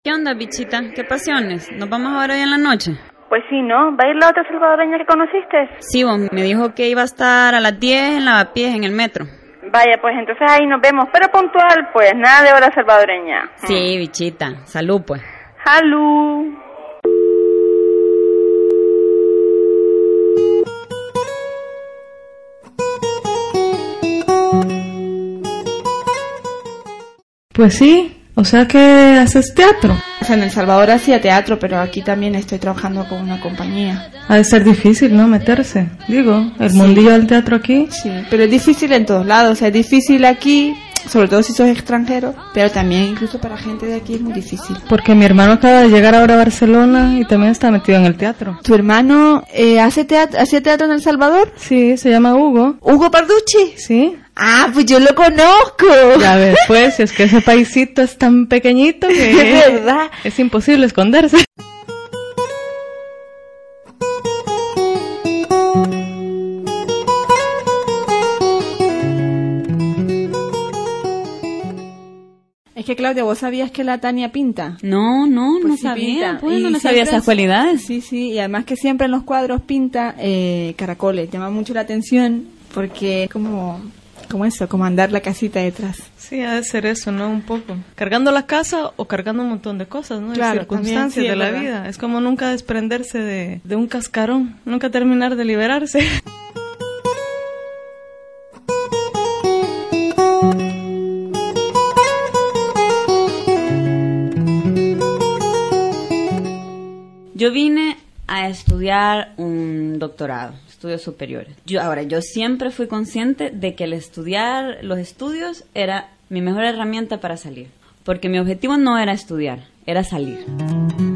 ¿Qué onda, bichita? ¿Qué pasiones? ¿Nos vamos a ver hoy en la noche? Pues sí, ¿no? ¿Va a ir la otra salvadoreña que conociste? Sí, vos, me dijo que iba a estar a las 10 en Lavapiés, en el metro. Vaya, pues entonces ahí nos vemos, pero puntual, pues, nada de hora salvadoreña. Sí, bichita. Salud, pues. ¡Salud! Pues sí, o sea que haces teatro. O sea, en El Salvador hacía teatro, pero aquí también estoy trabajando con una compañía. Ha de ser difícil, ¿no? Meterse. Digo, el mundillo del teatro aquí. Sí, pero es difícil en todos lados. O sea, es difícil aquí, sobre todo si sos extranjero, pero también incluso para gente de aquí es muy difícil. Porque mi hermano acaba de llegar ahora a Barcelona y también está metido en el teatro. ¿Tu hermano hacía teatro en El Salvador? Sí, se llama Hugo. ¿Hugo Parducci? Sí. Ah, pues yo lo conozco. Ya ves, pues, es que ese paisito es tan pequeñito que Es verdad. es imposible esconderse. Es que, Claudia, ¿vos sabías que la Tania pinta? No Pues sí, sabía. pinta. Pues Y no sabía siempre esas cualidades. Sí, sí, y además que siempre en los cuadros pinta caracoles. Llama mucho la atención porque es como eso, como andar la casita detrás. Sí, ha de ser eso, ¿no? Un poco. Cargando la casa o cargando un montón de cosas, ¿no? Claro, de circunstancias también, sí, de la verdad. vida. Es como nunca desprenderse de un cascarón, nunca terminar de liberarse. Yo vine a estudiar un doctorado, estudios superiores. Yo siempre fui consciente de que el estudiar los estudios era mi mejor herramienta para salir. Porque mi objetivo no era estudiar, era salir.